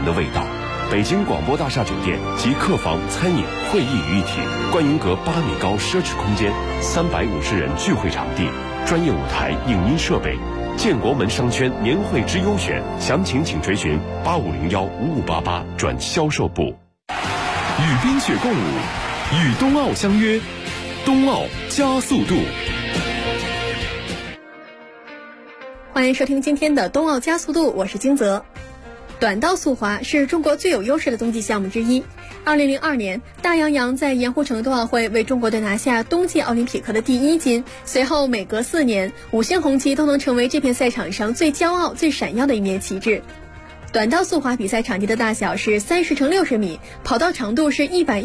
的味道。北京广播大厦酒店集客房、餐饮、会议于一体，观云阁8米高奢侈空间，350人聚会场地，专业舞台、影音设备。建国门商圈年会之优选，详情请垂询85015588转销售部。 与冰雪共舞，与冬奥相约，冬奥加速度。 欢迎收听今天的冬奥加速度，我是金泽。短道速滑是中国最有优势的冬季项目之一。2002年，大杨洋在盐湖城冬奥会为中国队拿下冬季奥林匹克的第1金。随后每隔4年，5星红旗都能成为这片赛场上最骄傲、最闪耀的一面旗帜。短道速滑比赛场地的大小是30×60米，跑道长度是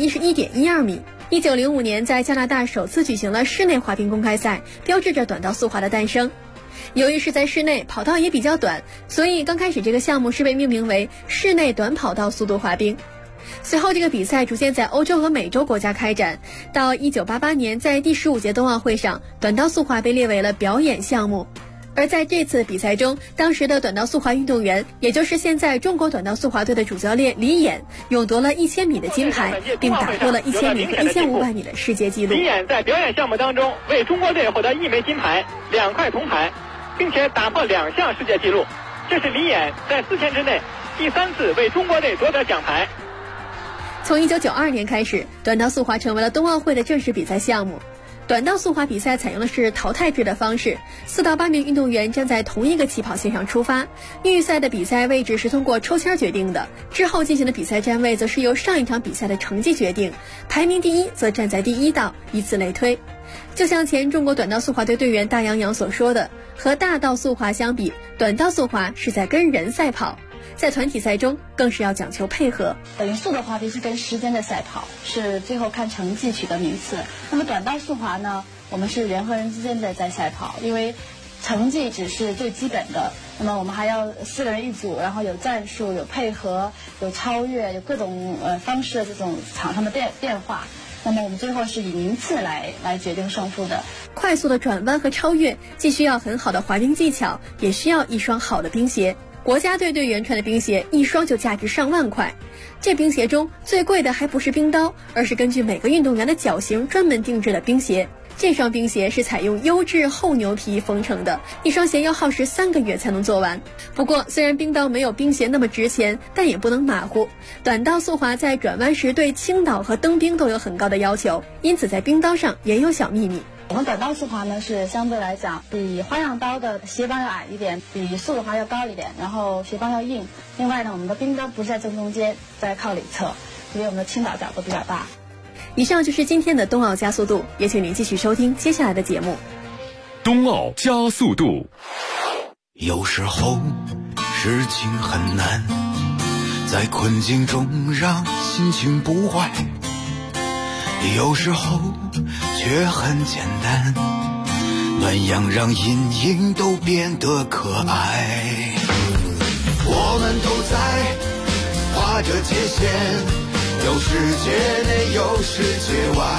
111.12米。1905年在加拿大首次举行了室内滑冰公开赛，标志着短道速滑的诞生。由于是在室内，跑道也比较短，所以刚开始这个项目是被命名为室内短跑道速度滑冰。随后这个比赛逐渐在欧洲和美洲国家开展，到1988年在第15届冬奥会上，短道速滑被列为了表演项目。而在这次比赛中，当时的短道速滑运动员，也就是现在中国短道速滑队的主教练李演，勇夺了1000米的金牌，并打破了1000米和1500米的世界纪录。 李演在表演项目当中为中国队获得1枚金牌、2块铜牌，并且打破2项世界纪录，这是李演在4天之内第3次为中国队夺得奖牌。 从1992年开始，短道速滑成为了冬奥会的正式比赛项目。短道速滑比赛采用的是淘汰制的方式，4到8名运动员站在同一个起跑线上出发，预赛的比赛位置是通过抽签决定的，之后进行的比赛站位则是由上一场比赛的成绩决定，排名第1则站在第1道，以此类推。就像前中国短道速滑队队员大杨洋所说的，和大道速滑相比，短道速滑是在跟人赛跑，在团体赛中更是要讲求配合。 等于速度滑冰是跟时间的赛跑，是最后看成绩取得名次。那么短道速滑呢，我们是人和人之间的在赛跑，因为成绩只是最基本的，那么我们还要4个人一组，然后有战术、有配合、有超越、有各种方式的这种场上的变化。那么我们最后是以名次来决定胜负的。 快速的转弯和超越，既需要很好的滑冰技巧，也需要一双好的冰鞋。国家队队员穿的冰鞋一双就价值上万块，这冰鞋中最贵的还不是冰刀，而是根据每个运动员的脚型专门定制的冰鞋。这双冰鞋是采用优质厚牛皮缝成的，一双鞋要耗时3个月才能做完。不过虽然冰刀没有冰鞋那么值钱，但也不能马虎。短道速滑在转弯时对倾倒和蹬冰都有很高的要求，因此在冰刀上也有小秘密。 我们短道速滑呢是相对来讲比花样刀的鞋帮要矮一点，比速度滑要高一点，然后鞋帮要硬。另外呢，我们的冰刀不是在正中间，在靠里侧，所以我们的倾倒角度比较大。 以上就是今天的冬奥加速度，也请您继续收听接下来的节目。 冬奥加速度。 有时候事情很难，在困境中让心情不坏，有时候却很简单，暖阳让阴影都变得可爱。我们都在划着界限，有世界内有世界外，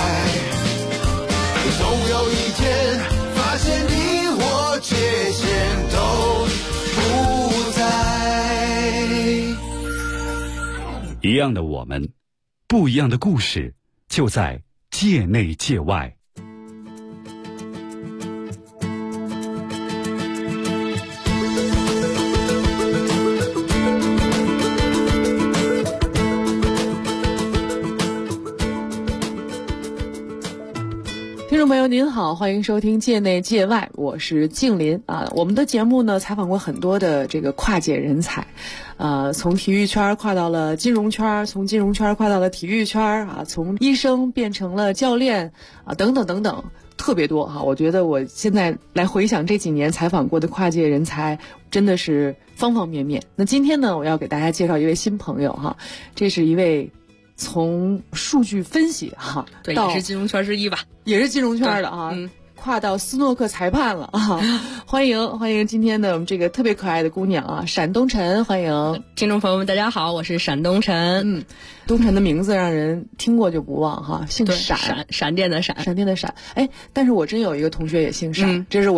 总有一天发现你我界限都不在。 一样的我们，不一样的故事，就在界内界外。 听众朋友您好，欢迎收听界内界外，我是静林啊。我们的节目呢采访过很多的这个跨界人才，从体育圈跨到了金融圈，从金融圈跨到了体育圈啊，从医生变成了教练啊，等等等等，特别多哈。我觉得我现在来回想这几年采访过的跨界人才，真的是方方面面。那今天呢，我要给大家介绍一位新朋友哈，这是一位从数据分析哈， 对，也是金融圈之一吧， 也是金融圈的哈，跨到斯诺克裁判了啊！欢迎今天的我们这个特别可爱的姑娘啊，闪东辰，欢迎听众朋友们，大家好，我是闪东辰。 东辰的名字让人听过就不忘哈，姓闪， 闪电的闪， 闪电的闪。哎，但是我真有一个同学也姓闪，这是我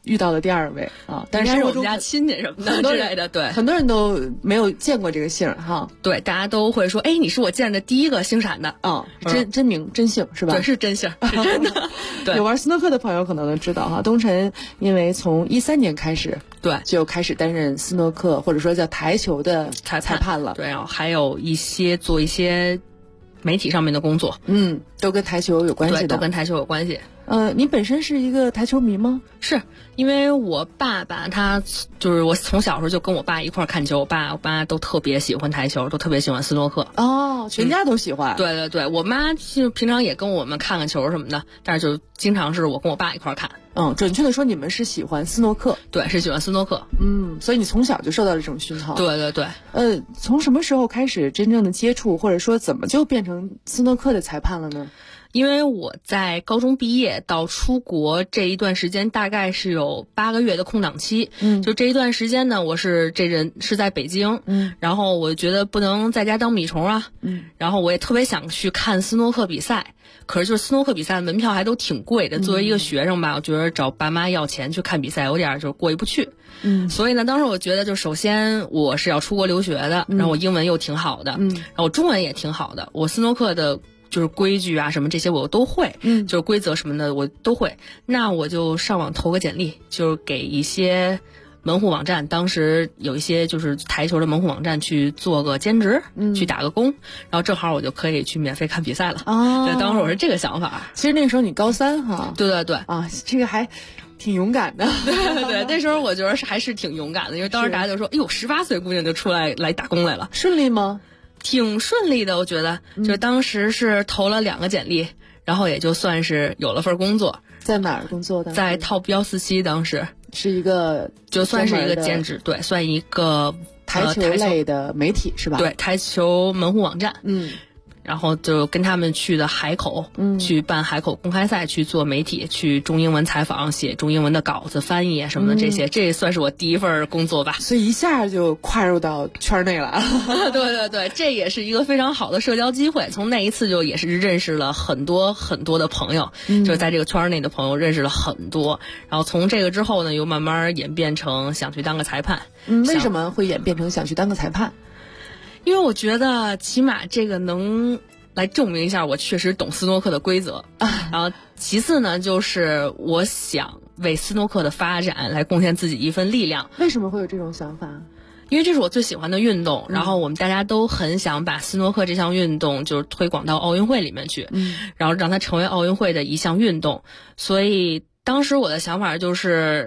遇到的第2位啊，但是应该是我生活中们家亲戚什么的之类的，对， 很多人都没有见过这个姓哈。 对，大家都会说，哎，你是我见的第一个姓闪的， 真名真姓是吧？ 对，是真姓，是真的。对， 有玩斯诺克的朋友可能都知道哈，东晨因为从13年开始， 对， 就开始担任斯诺克或者说叫台球的裁判了。 对，然后还有做一些媒体上面的工作， 都跟台球有关系的， 对，都跟台球有关系。 你本身是一个台球迷吗？ 是因为我爸爸他就是我从小时候就跟我爸一块看球，我爸都特别喜欢台球，都特别喜欢斯诺克。 哦，全家都喜欢。 对对对，我妈就平常也跟我们看看球什么的，但是就经常是我跟我爸一块看。 准确的说，你们是喜欢斯诺克。 对，是喜欢斯诺克。 所以你从小就受到了这种熏陶。 对对对。 从什么时候开始真正的接触，或者说怎么就变成斯诺克的裁判了呢？ 因为我在高中毕业到出国这一段时间大概是有8个月的空档期，就这一段时间呢，我是在北京，然后我觉得不能在家当米虫啊，然后我也特别想去看斯诺克比赛，可是就是斯诺克比赛的门票还都挺贵的，作为一个学生吧，我觉得找爸妈要钱去看比赛有点就过意不去，所以呢，当时我觉得就首先我是要出国留学的，然后我英文又挺好的，然后我中文也挺好的，我斯诺克的就是规矩啊什么这些我都会，就是规则什么的我都会。那我就上网投个简历，就是给一些门户网站，当时有一些就是台球的门户网站去做个兼职，去打个工，然后正好我就可以去免费看比赛了。对，当时我是这个想法。 其实那个时候你高3哈。 对对对。 这个还挺勇敢的。 对对对，那时候我觉得还是挺勇敢的，因为当时大家就说，哎呦，18岁姑娘就出来打工来了。 顺利吗？ 挺顺利的，我觉得，就当时是投了2个简历，然后也就算是有了份工作。 在哪儿工作的？ 在 Top 147，当时是一个就算是一个兼职，对，算一个台球类的媒体是吧？ 对，台球门户网站。然后就跟他们去的海口，去办海口公开赛，去做媒体，去中英文采访，写中英文的稿子、翻译什么的这些，这算是我第一份工作吧。 所以一下就跨入到圈内了。 对对对，这也是一个非常好的社交机会。从那一次就也是认识了很多很多的朋友，就是在这个圈内的朋友认识了很多。然后从这个之后呢，又慢慢演变成想去当个裁判。 为什么会演变成想去当个裁判？ 因为我觉得起码这个能来证明一下我确实懂斯诺克的规则，然后其次呢，就是我想为斯诺克的发展来贡献自己一份力量。 为什么会有这种想法？ 因为这是我最喜欢的运动，然后我们大家都很想把斯诺克这项运动就是推广到奥运会里面去，然后让它成为奥运会的一项运动。所以当时我的想法就是，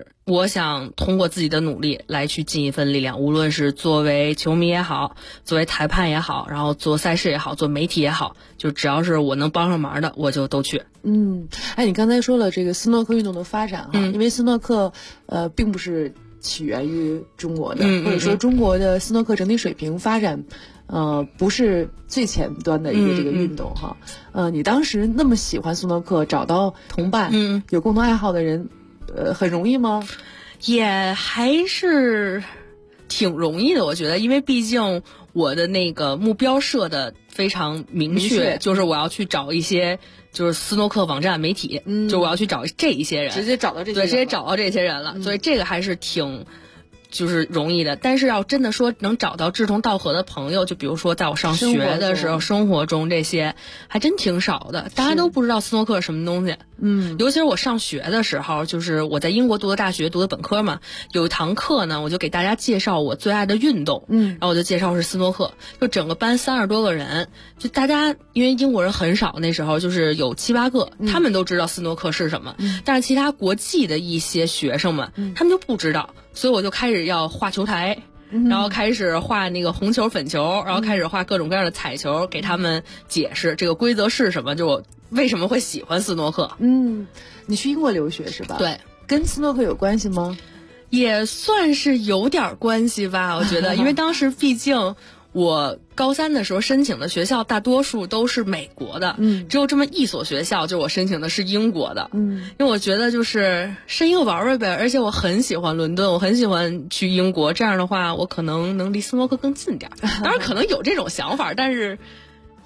我想通过自己的努力来去尽一份力量，无论是作为球迷也好，作为裁判也好，然后做赛事也好，做媒体也好，就只要是我能帮上忙的，我就都去。 你刚才说了这个斯诺克运动的发展哈，因为斯诺克并不是起源于中国的，或者说中国的斯诺克整体水平发展不是最前端的一个这个运动哈。你当时那么喜欢斯诺克，找到同伴，有共同爱好的人，很容易吗？ 也还是挺容易的，我觉得，因为毕竟我的那个目标设的非常明确，就是我要去找一些就是斯诺克网站媒体，就我要去找这一些人， 直接找到这些人， 对，直接找到这些人了，所以这个还是挺就是容易的。但是要真的说能找到志同道合的朋友，就比如说在我上学的时候，生活中这些还真挺少的，大家都不知道斯诺克是什么东西。尤其是我上学的时候，就是我在英国读的大学，读的本科嘛，有一堂课呢，我就给大家介绍我最爱的运动，然后我就介绍是斯诺克，就整个班30多个人，就大家因为英国人很少，那时候就是有7、8个，他们都知道斯诺克是什么，但是其他国际的一些学生们，他们就不知道，所以我就开始要画球台。然后开始画那个红球粉球，然后开始画各种各样的彩球，给他们解释这个规则是什么，就我为什么会喜欢斯诺克。 你去英国留学是吧？ 对， 跟斯诺克有关系吗？ 也算是有点关系吧，我觉得，因为当时毕竟我高3的时候申请的学校大多数都是美国的，只有这么一所学校，就我申请的是英国的，因为我觉得就是申英玩玩呗，而且我很喜欢伦敦，我很喜欢去英国，这样的话我可能能离斯诺克更近点。当然可能有这种想法，但是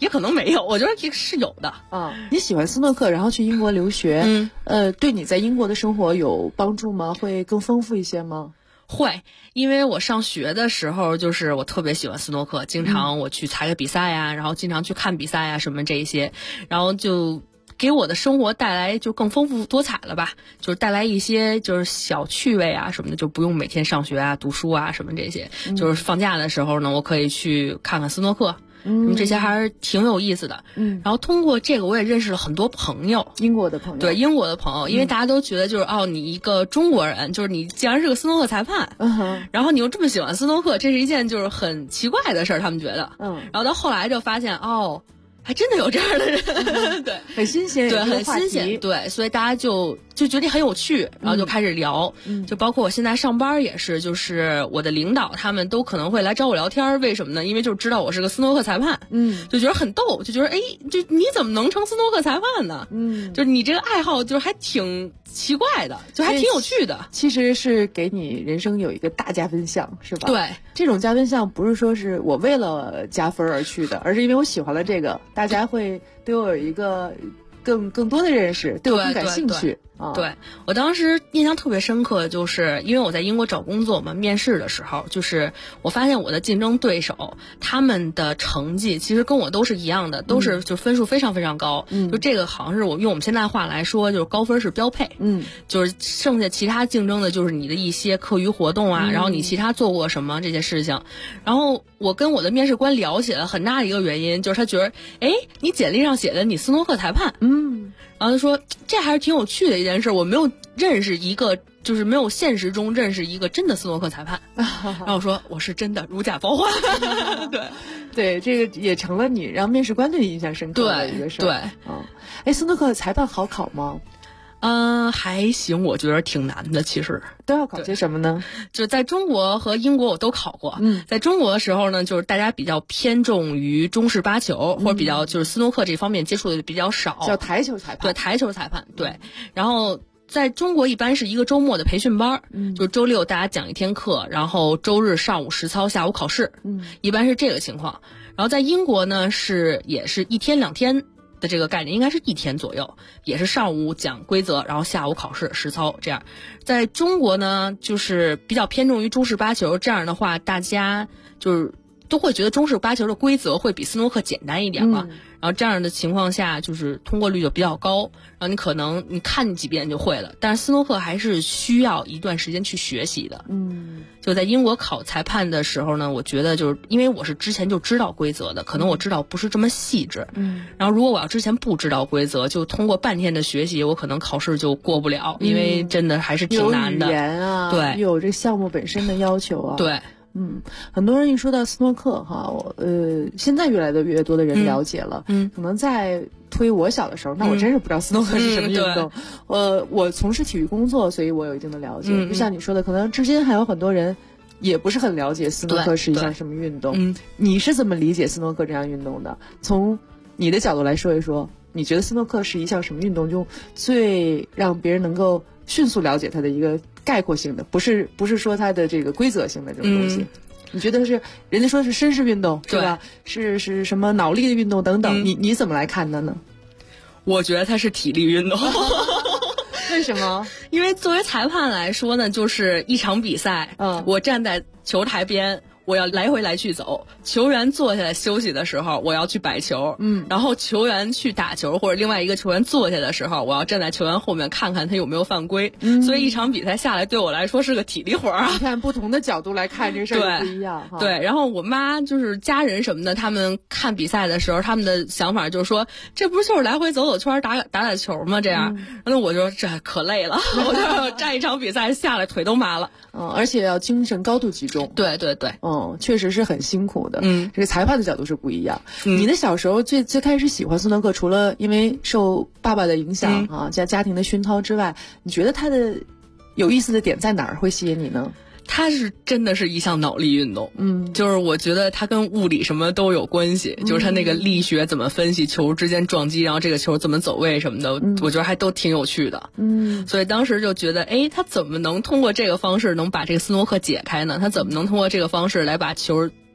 也可能没有，我觉得也是有的啊。你喜欢斯诺克，然后去英国留学，对你在英国的生活有帮助吗？会更丰富一些吗？ 会，因为我上学的时候，就是我特别喜欢斯诺克，经常我去参加比赛呀，然后经常去看比赛呀什么这一些，然后就给我的生活带来就更丰富多彩了吧，就是带来一些就是小趣味啊什么的，就不用每天上学啊读书啊什么这些，就是放假的时候呢，我可以去看看斯诺克。这些还是挺有意思的。然后通过这个我也认识了很多朋友， 英国的朋友。 对，英国的朋友，因为大家都觉得就是你一个中国人，就是你既然是个斯诺克裁判，然后你又这么喜欢斯诺克，这是一件就是很奇怪的事儿，他们觉得。然后到后来就发现还真的有这样的人，对， 很新鲜， 对，很新鲜，对，所以大家就觉得很有趣，然后就开始聊，就包括我现在上班也是，就是我的领导他们都可能会来找我聊天，为什么呢？因为就知道我是个斯诺克裁判，就觉得很逗，就觉得就你怎么能成斯诺克裁判呢？就是你这个爱好就是还挺奇怪的，就还挺有趣的， 其实是给你人生有一个大加分项，是吧？ 对， 这种加分项不是说是我为了加分而去的，而是因为我喜欢了这个，大家会对我有一个更多的认识，对我更感兴趣。 对，我当时印象特别深刻，就是因为我在英国找工作嘛，面试的时候，就是我发现我的竞争对手他们的成绩其实跟我都是一样的，都是就分数非常非常高。就这个好像是用我们现在话来说，就是高分是标配。就是剩下其他竞争的就是你的一些课余活动啊，然后你其他做过什么这些事情。然后我跟我的面试官聊起来，很大的一个原因就是他觉得，你简历上写的你斯诺克裁判，然后他说这还是挺有趣的一件事，我没有认识一个，就是没有现实中认识一个真的斯诺克裁判。然后我说我是真的如假包换。 对，这个也成了你让面试官对你印象深刻的一个事儿。对，斯诺克裁判好考吗？ 还行，我觉得挺难的。其实都要考些什么呢？ 就在中国和英国我都考过。在中国的时候呢，就是大家比较偏重于中式八球，或者比较就是斯诺克这方面接触的比较少， 叫台球裁判。 对，台球裁判。对，然后在中国一般是一个周末的培训班，就是周六大家讲一天课，然后周日上午实操，下午考试。一般是这个情况。然后在英国呢也是一天2天。的这个概念应该是1天左右，也是上午讲规则，然后下午考试实操这样。在中国呢，就是比较偏重于中式八球，这样的话大家就是都会觉得中式八球的规则会比斯诺克简单一点嘛。然后这样的情况下，就是通过率就比较高，然后你可能你看几遍就会了。但是斯诺克还是需要一段时间去学习的。就在英国考裁判的时候呢，我觉得就是因为我是之前就知道规则的，可能我知道不是这么细致。然后如果我要之前不知道规则，就通过半天的学习，我可能考试就过不了，因为真的还是挺难的。 有语言啊， 对， 有这项目本身的要求啊， 对。 很多人一说到斯诺克现在越来越多的人了解了。可能在推我小的时候，那我真是不知道斯诺克是什么运动。我从事体育工作，所以我有一定的了解。就像你说的，可能至今还有很多人也不是很了解斯诺克是一项什么运动。你是怎么理解斯诺克这项运动的？从你的角度来说一说，你觉得斯诺克是一项什么运动，就最让别人能够迅速了解它的一个概括性的，不是说它的这个规则性的这种东西。你觉得是人家说是绅士运动是吧？是什么脑力的运动等等？你怎么来看的呢？ 我觉得它是体力运动。 为什么？ 因为作为裁判来说呢，就是一场比赛，我站在球台边，我要来回来去走，球员坐下来休息的时候，我要去摆球，然后球员去打球或者另外一个球员坐下的时候，我要站在球员后面看看他有没有犯规。所以一场比赛下来对我来说是个体力活啊。 你看不同的角度来看这事儿不一样。 对，然后我妈就是家人什么的，他们看比赛的时候，他们的想法就是说，这不就是来回走走圈打球吗？这样，然后我就这可累了，我就站一场比赛下来腿都麻了。 而且要精神高度集中。 对。 确实是很辛苦的。这个裁判的角度是不一样。你的小时候最开始喜欢斯诺克，除了因为受爸爸的影响加家庭的熏陶之外，你觉得它的有意思的点在哪儿会吸引你呢？ 它是真的是一项脑力运动。就是我觉得它跟物理什么都有关系。就是它那个力学怎么分析球之间撞击，然后这个球怎么走位什么的，我觉得还都挺有趣的。所以当时就觉得，他怎么能通过这个方式能把这个斯诺克解开呢？他怎么能通过这个方式来把球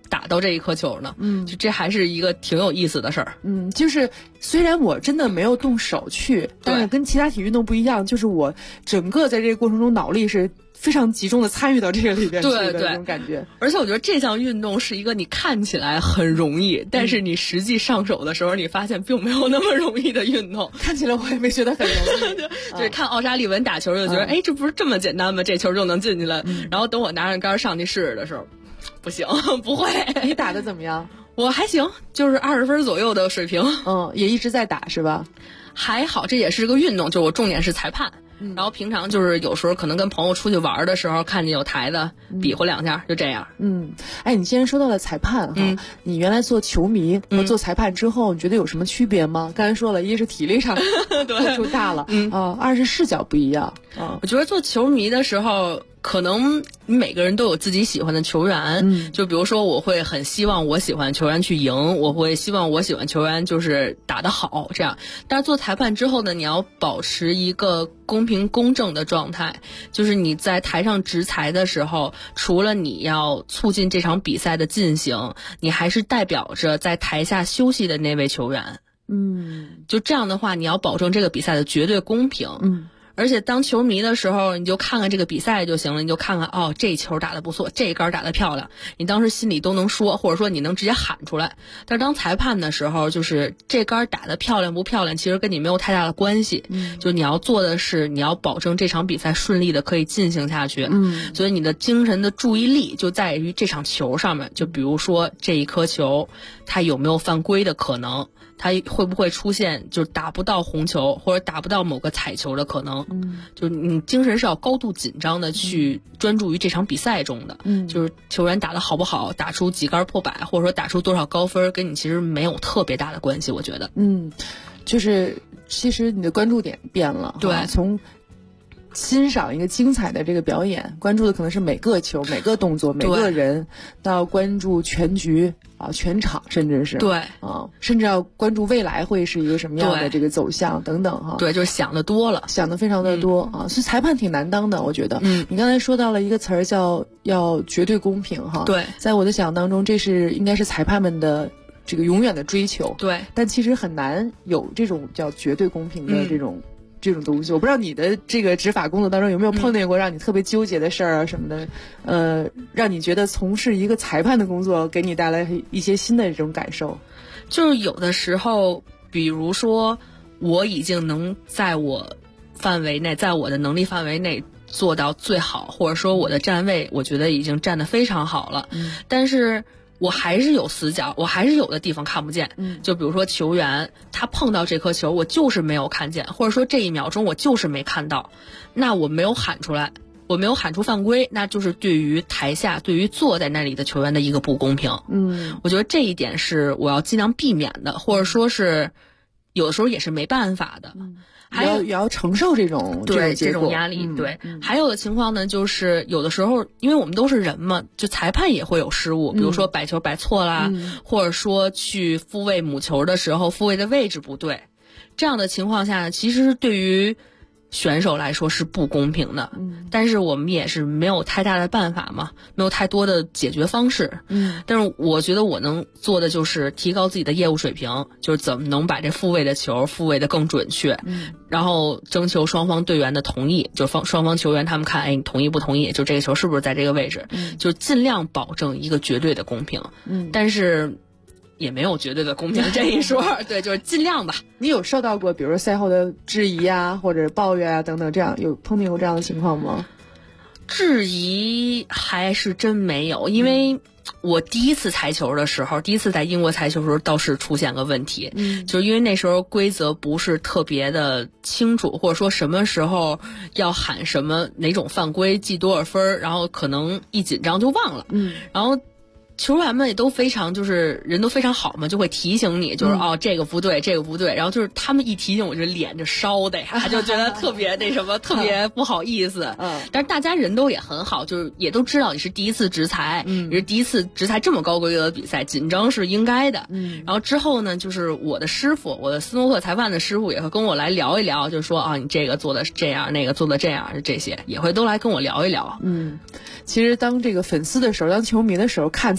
打到这一颗球呢？就这还是一个挺有意思的事儿。 就是虽然我真的没有动手去，但是跟其他体育运动不一样，就是我整个在这个过程中脑力是非常集中的参与到这个里边去的那种感觉。 而且我觉得这项运动是一个你看起来很容易，但是你实际上手的时候，你发现并没有那么容易的运动。 看起来我也没觉得很容易。 就是看奥沙利文打球就觉得，这不是这么简单吗？这球就能进去了。然后等我拿着杆上去试试的时候，不行，不会。 你打得怎么样？ 我还行，就是20分左右的水平。 也一直在打是吧？ 还好，这也是个运动，就我重点是裁判。然后平常就是有时候可能跟朋友出去玩的时候，看见有台的比划2下，就这样。 你既然说到了裁判哈，你原来做球迷和做裁判之后，你觉得有什么区别吗？刚才说了，一是体力上付出大了，二是视角不一样。 我觉得做球迷的时候，可能每个人都有自己喜欢的球员，就比如说我会很希望我喜欢球员去赢，我会希望我喜欢球员就是打得好这样。但是做裁判之后呢，你要保持一个公平公正的状态，就是你在台上执裁的时候，除了你要促进这场比赛的进行，你还是代表着在台下休息的那位球员。就这样的话，你要保证这个比赛的绝对公平。而且当球迷的时候，你就看看这个比赛就行了，你就看看这球打得不错，这杆打得漂亮，你当时心里都能说，或者说你能直接喊出来。但是当裁判的时候，就是这杆打得漂亮不漂亮，其实跟你没有太大的关系。就你要做的是，你要保证这场比赛顺利的可以进行下去。所以你的精神的注意力就在于这场球上面。就比如说这一颗球，它有没有犯规的可能？它会不会出现就是打不到红球或者打不到某个彩球的可能？就你精神是要高度紧张的去专注于这场比赛中的。就是球员打得好不好，打出几杆破百，或者说打出多少高分，跟你其实没有特别大的关系，我觉得。 就是其实你的关注点变了。 对， 从欣赏一个精彩的这个表演，关注的可能是每个球、每个动作、每个人，到关注全局全场，甚至是甚至要关注未来会是一个什么样的这个走向等等哈。 对，就是想得多了， 想得非常的多所以裁判挺难当的，我觉得。你刚才说到了一个词儿叫要绝对公平哈。 对， 在我的想象当中，这是应该是裁判们的这个永远的追求。 对， 但其实很难有这种叫绝对公平的这种东西。我不知道你的这个执法工作当中有没有碰见过让你特别纠结的事儿什么的，让你觉得从事一个裁判的工作给你带来一些新的这种感受。 就是有的时候，比如说我已经能在我范围内，在我的能力范围内做到最好，或者说我的站位我觉得已经站得非常好了，但是我还是有死角，我还是有的地方看不见。就比如说球员他碰到这颗球，我就是没有看见，或者说这1秒钟我就是没看到，那我没有喊出来，我没有喊出犯规，那就是对于台下，对于坐在那里的球员的一个不公平。我觉得这一点是我要尽量避免的，或者说是有的时候也是没办法的。 也要承受这种压力。对，还有的情况呢，就是有的时候，因为我们都是人嘛，就裁判也会有失误，比如说摆球摆错啦，或者说去复位母球的时候，复位的位置不对，这样的情况下呢，其实对于选手来说是不公平的。但是我们也是没有太大的办法嘛，没有太多的解决方式。但是我觉得我能做的就是提高自己的业务水平，就是怎么能把这复位的球复位的更准确，然后征求双方队员的同意，就双方球员他们看，你同意不同意，就这个球是不是在这个位置，就尽量保证一个绝对的公平。但是也没有绝对的公平这一说。对，就是尽量吧。 你有受到过比如说赛后的质疑啊或者抱怨啊等等，这样有碰见过这样的情况吗？ 质疑还是真没有，因为我第一次裁球的时候，第一次在英国裁球的时候倒是出现个问题，就是因为那时候规则不是特别的清楚，或者说什么时候要喊什么哪种犯规记多少分，然后可能一紧张就忘了，然后球员们也都非常就是人都非常好嘛，就会提醒你，就是这个不对这个不对，然后就是他们一提醒我就脸就烧的呀，就觉得特别那什么特别不好意思。但是大家人都也很好，就是也都知道你是第一次执裁，你是第一次执裁这么高规格的比赛，紧张是应该的。然后之后呢，就是我的师傅，我的斯诺克裁判的师傅也会跟我来聊一聊，就说你这个做的是这样，那个做的这样，这些也会都来跟我聊一聊。 其实当这个粉丝的时候，当球迷的时候看裁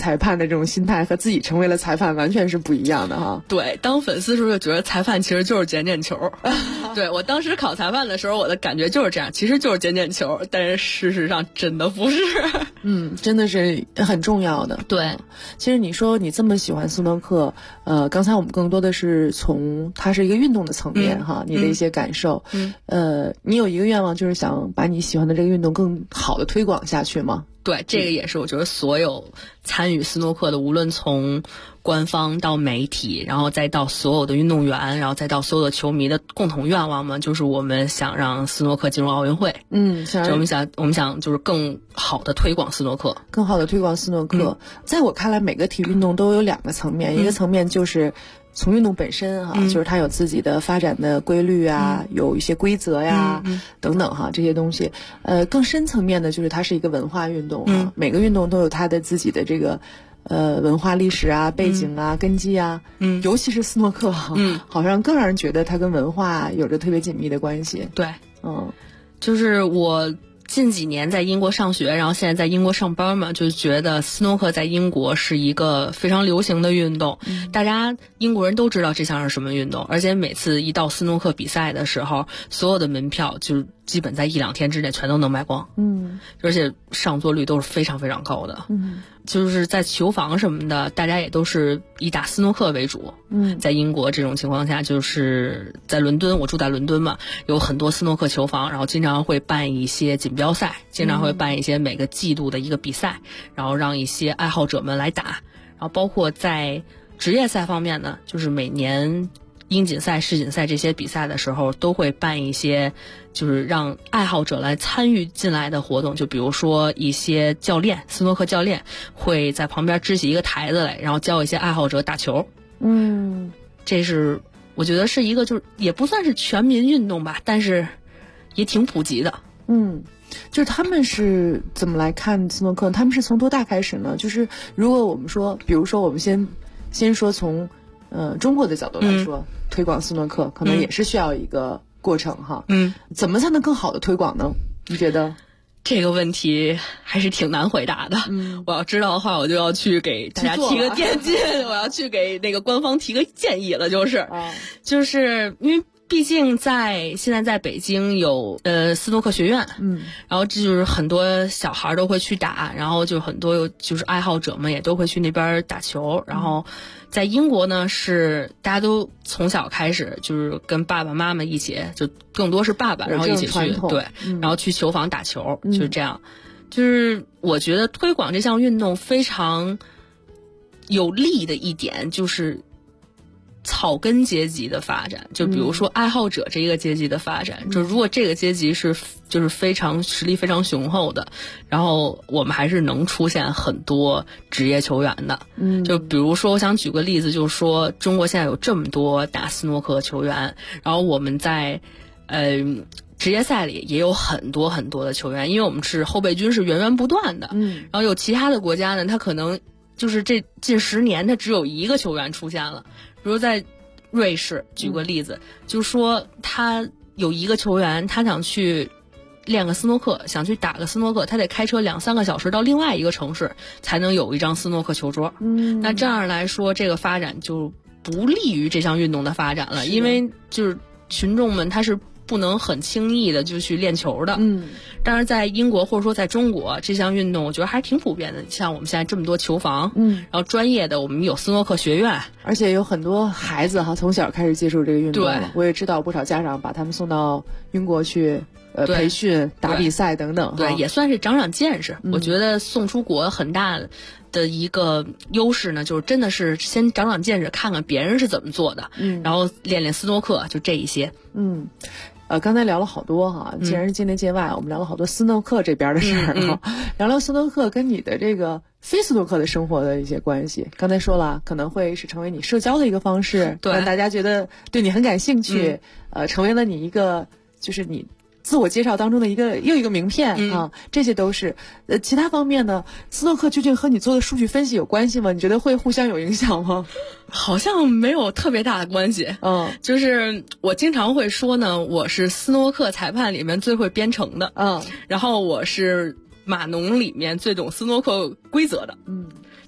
裁判的这种心态和自己成为了裁判完全是不一样的哈。 对，当粉丝时候就觉得裁判其实就是捡捡球。对，我当时考裁判的时候，我的感觉就是这样，其实就是捡捡球，但是事实上真的不是。 真的是很重要的。 对， 其实你说你这么喜欢斯诺克，刚才我们更多的是从它是一个运动的层面哈，你的一些感受。你有一个愿望，就是想把你喜欢的这个运动更好的推广下去吗？ 对，这个也是我觉得所有参与斯诺克的，无论从官方到媒体，然后再到所有的运动员，然后再到所有的球迷的共同愿望嘛，就是我们想让斯诺克进入奥运会。我们想就是更好的推广斯诺克， 更好的推广斯诺克。在我看来，每个体育运动都有两个层面，一个层面就是从运动本身哈，就是它有自己的发展的规律啊，有一些规则呀，等等哈，这些东西。更深层面的就是它是一个文化运动啊，每个运动都有它的自己的这个文化历史啊、背景啊、根基啊。尤其是斯诺克哈，好像更让人觉得它跟文化有着特别紧密的关系。 对，就是我近几年在英国上学，然后现在在英国上班嘛，就觉得斯诺克在英国是一个非常流行的运动，大家英国人都知道这项是什么运动，而且每次一到斯诺克比赛的时候，所有的门票就基本在1-2天之内全都能卖光，而且上座率都是非常非常高的，就是在球房什么的，大家也都是以打斯诺克为主。在英国这种情况下，就是在伦敦，我住在伦敦嘛，有很多斯诺克球房，然后经常会办一些锦标赛，经常会办一些每个季度的一个比赛，然后让一些爱好者们来打。然后包括在职业赛方面呢，就是每年英锦赛、世锦赛这些比赛的时候，都会办一些就是让爱好者来参与进来的活动，就比如说一些教练，斯诺克教练会在旁边支起一个台子来，然后教一些爱好者打球。这是我觉得是一个就是也不算是全民运动吧，但是也挺普及的。 就是他们是怎么来看斯诺克？他们是从多大开始呢？就是如果我们说，比如说我们先说从中国的角度来说，推广斯诺克可能也是需要一个过程哈。怎么才能更好的推广呢？你觉得？ 这个问题还是挺难回答的。我要知道的话，我就要去给大家提个建议，我要去给那个官方提个建议了，就是因为毕竟现在在北京有斯诺克学院，然后这就是很多小孩都会去打，然后就很多就是爱好者们也都会去那边打球，然后在英国呢是大家都从小开始就是跟爸爸妈妈一起，就更多是爸爸，然后一起去对，然后去球房打球，就是这样。就是我觉得推广这项运动非常有利的一点就是草根阶级的发展，就比如说爱好者这一个阶级的发展，就如果这个阶级就是非常实力非常雄厚的，然后我们还是能出现很多职业球员的。就比如说我想举个例子，就是说中国现在有这么多打斯诺克球员，然后我们在职业赛里也有很多很多的球员，因为我们是后备军是源源不断的，然后有其他的国家呢，他可能就是这近10年他只有一个球员出现了。比如在瑞士举个例子，就是说他有一个球员，他想去练个斯诺克，想去打个斯诺克，他得开车2-3个小时到另外一个城市才能有一张斯诺克球桌。那这样来说，这个发展就不利于这项运动的发展了，因为就是群众们他是不能很轻易的就去练球的。但是在英国或者说在中国，这项运动我觉得还是挺普遍的。像我们现在这么多球房，然后专业的我们有斯诺克学院， 而且有很多孩子哈从小开始接触这个运动了。我也知道不少家长把他们送到英国去培训、打比赛等等。 对，也算是长见识。我觉得送出国很大的一个优势呢，就是真的是先长见识，看看别人是怎么做的，然后练练斯诺克，就这一些。 刚才聊了好多哈，既然是境内界外，我们聊了好多斯诺克这边的事儿哈，聊聊斯诺克跟你的这个非斯诺克的生活的一些关系。刚才说了，可能会是成为你社交的一个方式，让大家觉得对你很感兴趣，成为了你一个就是你自我介绍当中的又一个名片啊，这些都是。其他方面呢，斯诺克究竟和你做的数据分析有关系吗？你觉得会互相有影响吗？ 好像没有特别大的关系。就是我经常会说呢，我是斯诺克裁判里面最会编程的，然后我是码农里面最懂斯诺克规则的。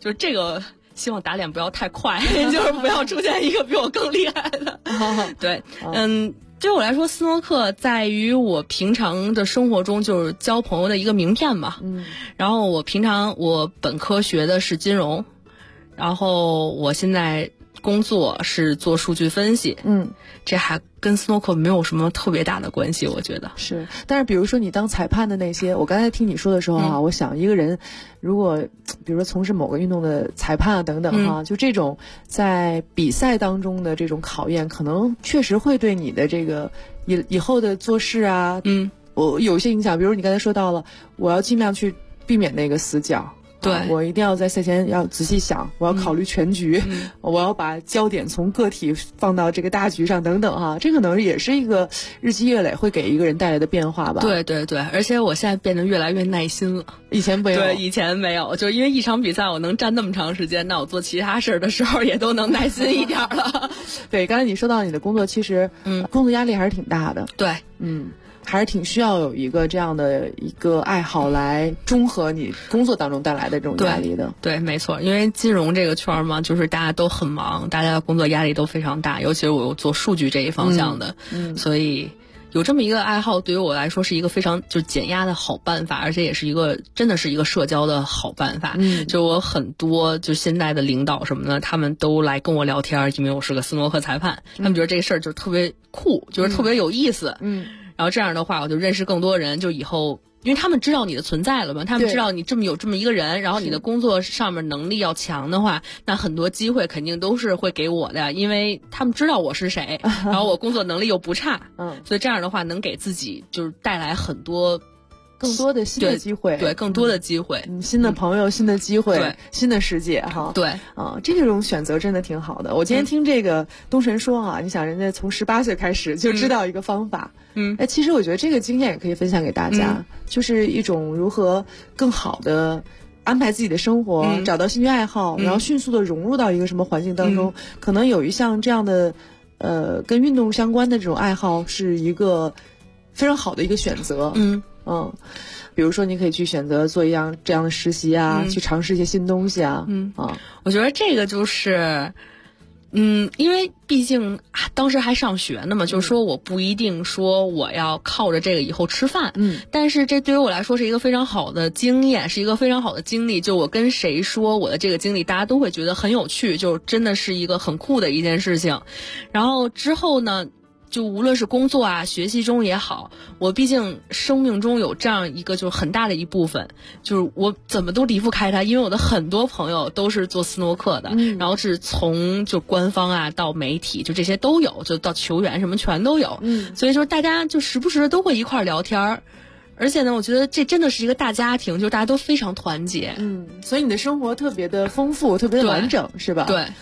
就是这个希望打脸不要太快，就是不要出现一个比我更厉害的。对，对我来说，斯诺克在于我平常的生活中就是交朋友的一个名片吧。然后我本科学的是金融，然后我现在工作是做数据分析。这还跟斯诺克没有什么特别大的关系，我觉得是。但是比如说你当裁判的那些，我刚才听你说的时候啊，我想一个人如果比如说从事某个运动的裁判啊等等哈，就这种在比赛当中的这种考验，可能确实会对你的这个以后的做事啊，我有一些影响。比如你刚才说到了，我要尽量去避免那个死角。对，我一定要在赛前要仔细想，我要考虑全局，我要把焦点从个体放到这个大局上等等哈，这可能也是一个日积月累会给一个人带来的变化吧。 对对对，而且我现在变得越来越耐心了， 以前没有。 对，以前没有，就因为一场比赛我能站那么长时间，那我做其他事儿的时候也都能耐心一点了。 对，刚才你说到你的工作，其实工作压力还是挺大的。 对， 还是挺需要有一个这样的一个爱好来中和你工作当中带来的这种压力的。 对，没错，因为金融这个圈嘛，就是大家都很忙，大家的工作压力都非常大，尤其是我做数据这一方向的，所以有这么一个爱好对于我来说是一个非常就减压的好办法，而且也是一个真的是一个社交的好办法。就我很多就现在的领导什么的，他们都来跟我聊天，因为我是个斯诺克裁判，他们觉得这个事儿就特别酷，就是特别有意思。然后这样的话，我就认识更多人，就以后，因为他们知道你的存在了嘛，他们知道你有这么一个人，然后你的工作上面能力要强的话，那很多机会肯定都是会给我的，因为他们知道我是谁，然后我工作能力又不差，所以这样的话能给自己就是带来很多。 更多的新的机会， 对，更多的机会， 新的朋友，新的机会， 对， 新的世界哈。 对这种选择真的挺好的。我今天听这个东神说啊，你想人家从18岁开始就知道一个方法，其实我觉得这个经验也可以分享给大家，就是一种如何更好的安排自己的生活，找到兴趣爱好，然后迅速的融入到一个什么环境当中，可能有一项这样的跟运动相关的这种爱好是一个非常好的一个选择。比如说你可以去选择做这样的实习啊，去尝试一些新东西啊。 我觉得这个就是因为毕竟当时还上学呢嘛，就是说我不一定说我要靠着这个以后吃饭，但是这对于我来说是一个非常好的经验，是一个非常好的经历。就我跟谁说我的这个经历，大家都会觉得很有趣，就真的是一个很酷的一件事情。然后之后呢，就无论是工作啊学习中也好，我毕竟生命中有这样一个就是很大的一部分，就是我怎么都离不开它，因为我的很多朋友都是做斯诺克的，然后是从就官方啊到媒体就这些都有，就到球员什么全都有，所以说大家就时不时的都会一块聊天。而且呢，我觉得这真的是一个大家庭，就大家都非常团结。 所以你的生活特别的丰富，特别的完整，是吧？ 对，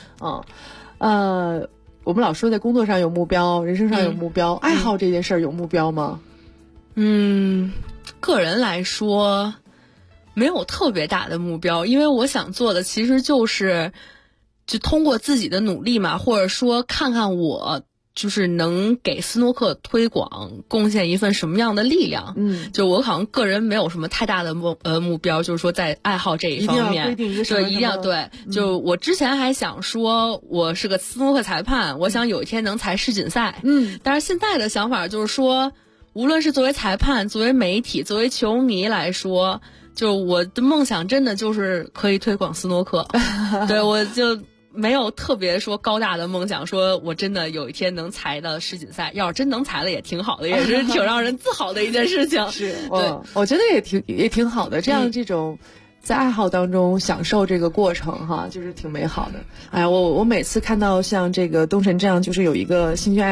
我们老说在工作上有目标，人生上有目标，爱好这件事儿有目标吗？ 个人来说没有特别大的目标，因为我想做的其实就是就通过自己的努力嘛，或者说看看我就是能给斯诺克推广贡献一份什么样的力量。就我好像个人没有什么太大的目标，就是说在爱好这一方面，对，一定要对。就我之前还想说我是个斯诺克裁判，我想有一天能裁世锦赛。但是现在的想法就是说，无论是作为裁判、作为媒体、作为球迷来说，就我的梦想真的就是可以推广斯诺克。对，我就没有特别说高大的梦想，说我真的有一天能裁到世锦赛，要是真能裁了也挺好的，也是挺让人自豪的一件事情。 是，对，我觉得也挺好的，这样这种在爱好当中享受这个过程哈，就是挺美好的。哎呀，我每次看到像这个东神这样，就是有一个兴趣爱